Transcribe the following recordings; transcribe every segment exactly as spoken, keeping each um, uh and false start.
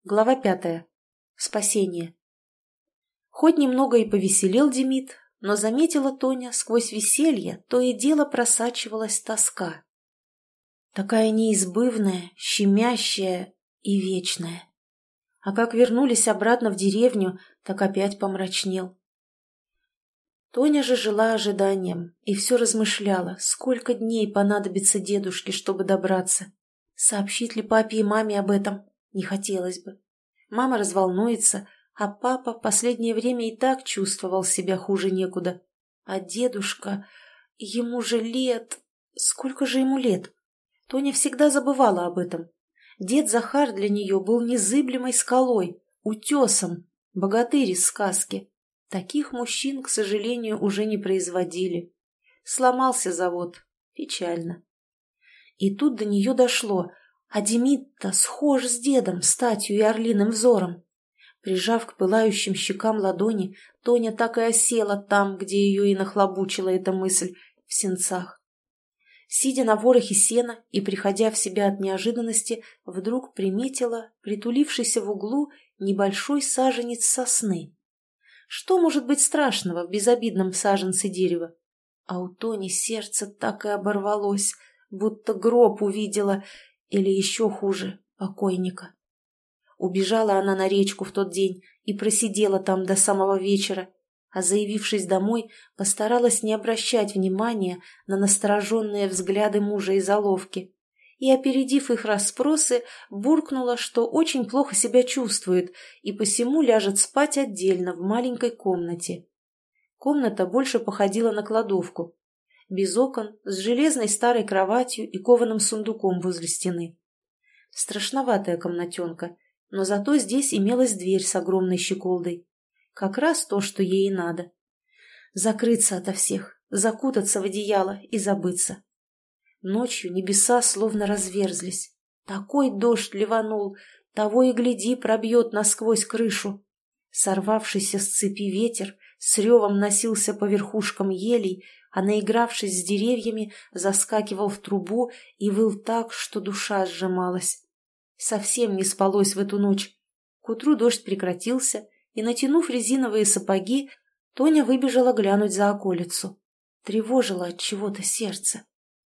Глава пятая. Спасение. Хоть немного и повеселел Демид, но заметила Тоня, сквозь веселье то и дело просачивалась тоска. Такая неизбывная, щемящая и вечная. А как вернулись обратно в деревню, так опять помрачнел. Тоня же жила ожиданием и все размышляла, сколько дней понадобится дедушке, чтобы добраться. Сообщить ли папе и маме об этом? Не хотелось бы. Мама разволнуется, а папа в последнее время и так чувствовал себя хуже некуда. А дедушка... Ему же лет... Сколько же ему лет? Тоня всегда забывала об этом. Дед Захар для нее был незыблемой скалой, утесом, богатырь из сказки. Таких мужчин, к сожалению, уже не производили. Сломался завод. Печально. И тут до нее дошло... А Демид-то схож с дедом, статью и орлиным взором. Прижав к пылающим щекам ладони, Тоня так и осела там, где ее и нахлобучила эта мысль, в сенцах. Сидя на ворохе сена и приходя в себя от неожиданности, вдруг приметила притулившийся в углу небольшой саженец сосны. Что может быть страшного в безобидном саженце дерева? А у Тони сердце так и оборвалось, будто гроб увидела. Или еще хуже, покойника. Убежала она на речку в тот день и просидела там до самого вечера, а, заявившись домой, постаралась не обращать внимания на настороженные взгляды мужа и заловки, и, опередив их расспросы, буркнула, что очень плохо себя чувствует и посему ляжет спать отдельно в маленькой комнате. Комната больше походила на кладовку. Без окон, с железной старой кроватью и кованым сундуком возле стены. Страшноватая комнатенка, но зато здесь имелась дверь с огромной щеколдой. Как раз то, что ей и надо. Закрыться ото всех, закутаться в одеяло и забыться. Ночью небеса словно разверзлись. Такой дождь ливанул, того и гляди пробьет насквозь крышу. Сорвавшийся с цепи ветер с ревом носился по верхушкам елей, а, наигравшись с деревьями, заскакивал в трубу и выл так, что душа сжималась. Совсем не спалось в эту ночь. К утру дождь прекратился, и, натянув резиновые сапоги, Тоня выбежала глянуть за околицу. Тревожило от чего-то сердце.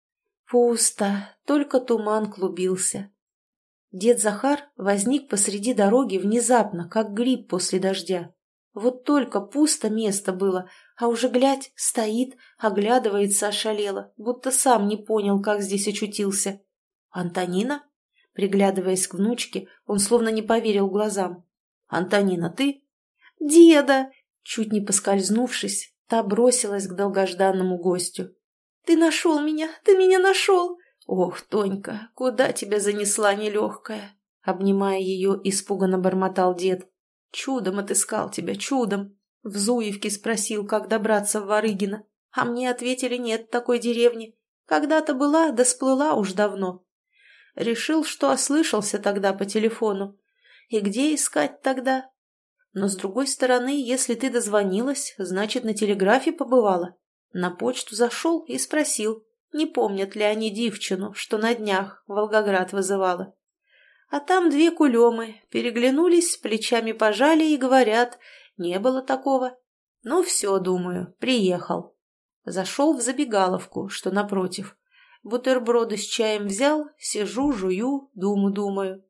Пусто, только туман клубился. Дед Захар возник посреди дороги внезапно, как гриб после дождя. Вот только пусто место было, а уже, глядь, стоит, оглядывается ошалело, будто сам не понял, как здесь очутился. «Антонина?» Приглядываясь к внучке, он словно не поверил глазам. «Антонина, ты?» «Деда!» Чуть не поскользнувшись, та бросилась к долгожданному гостю. «Ты нашел меня! Ты меня нашел!» «Ох, Тонька, куда тебя занесла нелегкая?» Обнимая ее, испуганно бормотал дед. «Чудом отыскал тебя, чудом!» В Зуевке спросил, как добраться в Варыгино. А мне ответили, нет такой деревни. Когда-то была, да сплыла уж давно. Решил, что ослышался тогда по телефону. И где искать тогда? Но, с другой стороны, если ты дозвонилась, значит, на телеграфе побывала. На почту зашел и спросил, не помнят ли они девчину, что на днях Волгоград вызывала. А там две кулемы переглянулись, плечами пожали и говорят, не было такого. Ну все, думаю, приехал. Зашел в забегаловку, что напротив. Бутерброды с чаем взял, сижу, жую, думу-думаю.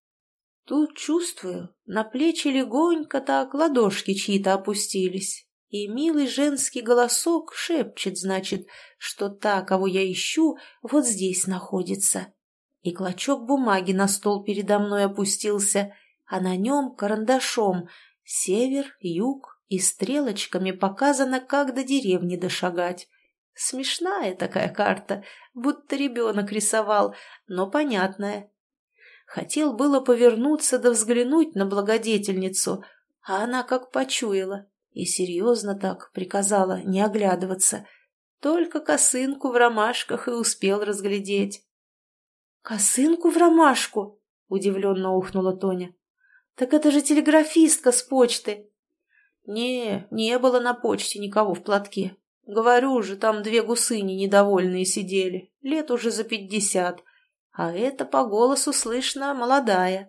Тут чувствую, на плечи легонько так ладошки чьи-то опустились. И милый женский голосок шепчет, значит, что та, кого я ищу, вот здесь находится. И клочок бумаги на стол передо мной опустился, а на нем карандашом север, юг и стрелочками показано, как до деревни дошагать. Смешная такая карта, будто ребенок рисовал, но понятная. Хотел было повернуться да взглянуть на благодетельницу, а она как почуяла и серьезно так приказала не оглядываться. Только косынку в ромашках и успел разглядеть. «Косынку в ромашку?» — удивленно ухнула Тоня. «Так это же телеграфистка с почты!» «Не, не было на почте никого в платке. Говорю же, там две гусыни недовольные сидели, лет уже за пятьдесят, а это по голосу слышно молодая.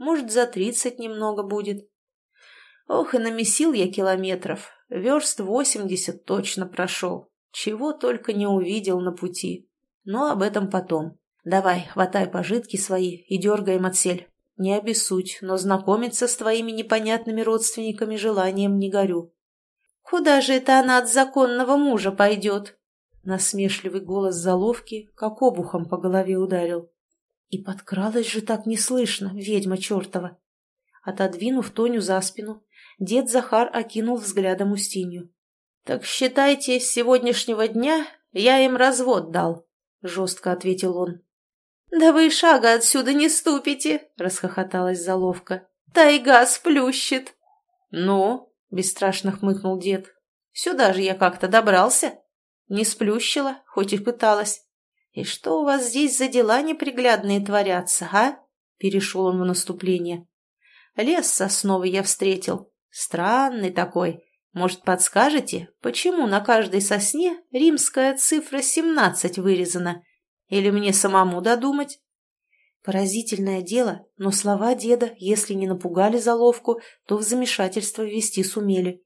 может, за тридцать немного будет. Ох, и намесил я километров, верст восемьдесят точно прошел, чего только не увидел на пути. Но об этом потом. Давай, хватай пожитки свои и дергаем отсель. Не обессудь, но знакомиться с твоими непонятными родственниками желанием не горю. Куда же это она от законного мужа пойдет? Насмешливый голос заловки как обухом по голове ударил. И подкралась же так неслышно, ведьма чертова. Отодвинув Тоню за спину, дед Захар окинул взглядом Устинью. — Так считайте, с сегодняшнего дня я им развод дал, — жестко ответил он. — Да вы и шага отсюда не ступите, — расхохоталась заловка. — Тайга сплющит. — Ну, — бесстрашно хмыкнул дед, — сюда же я как-то добрался. Не сплющила, хоть и пыталась. И что у вас здесь за дела неприглядные творятся, а? Перешел он в наступление. Лес сосновый я встретил. Странный такой. Может, подскажете, почему на каждой сосне римская цифра семнадцать вырезана? Или мне самому додумать? Поразительное дело, но слова деда, если не напугали заловку, то в замешательство ввести сумели.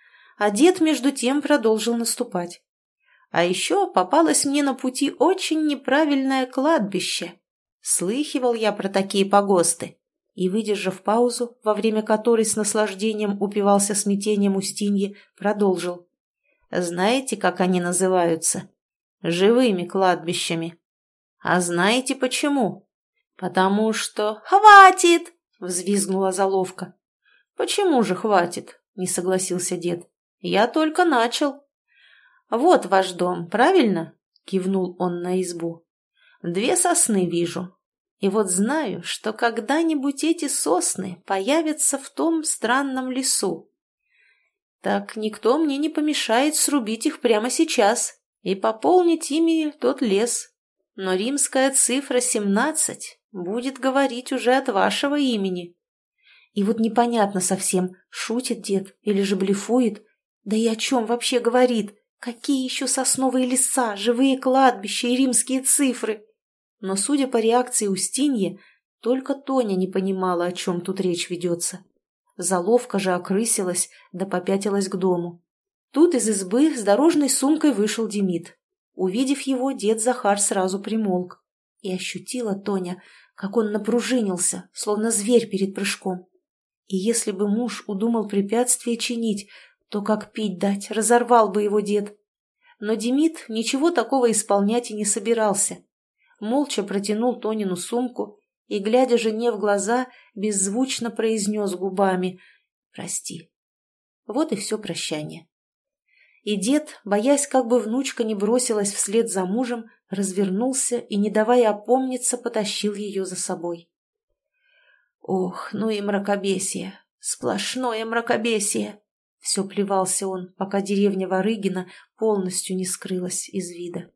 А дед, между тем, продолжил наступать. А еще попалось мне на пути очень неправильное кладбище. Слыхивал я про такие погосты. И, выдержав паузу, во время которой с наслаждением упивался смятением Устиньи, продолжил. Знаете, как они называются? Живыми кладбищами. А знаете почему? Потому что... «Хватит!» — взвизгнула заловка. «Почему же хватит?» — не согласился дед. «Я только начал». «Вот ваш дом, правильно?» — кивнул он на избу. «Две сосны вижу. И вот знаю, что когда-нибудь эти сосны появятся в том странном лесу. Так никто мне не помешает срубить их прямо сейчас и пополнить ими тот лес. Но римская цифра семнадцать будет говорить уже от вашего имени». И вот непонятно совсем, шутит дед или же блефует, да и о чем вообще говорит. Какие еще сосновые леса, живые кладбища и римские цифры? Но, судя по реакции Устиньи, только Тоня не понимала, о чем тут речь ведется. Заловка же окрысилась, да попятилась к дому. Тут из избы с дорожной сумкой вышел Демид. Увидев его, дед Захар сразу примолк. И ощутила Тоня, как он напружинился, словно зверь перед прыжком. И если бы муж удумал препятствие чинить, то как пить дать, разорвал бы его дед. Но Демид ничего такого исполнять и не собирался. Молча протянул Тонину сумку и, глядя жене в глаза, беззвучно произнес губами «Прости». Вот и все прощание. И дед, боясь, как бы внучка не бросилась вслед за мужем, развернулся и, не давая опомниться, потащил ее за собой. Ох, ну и мракобесие, сплошное мракобесие! Все плевался он, пока деревня Ворыгина полностью не скрылась из вида.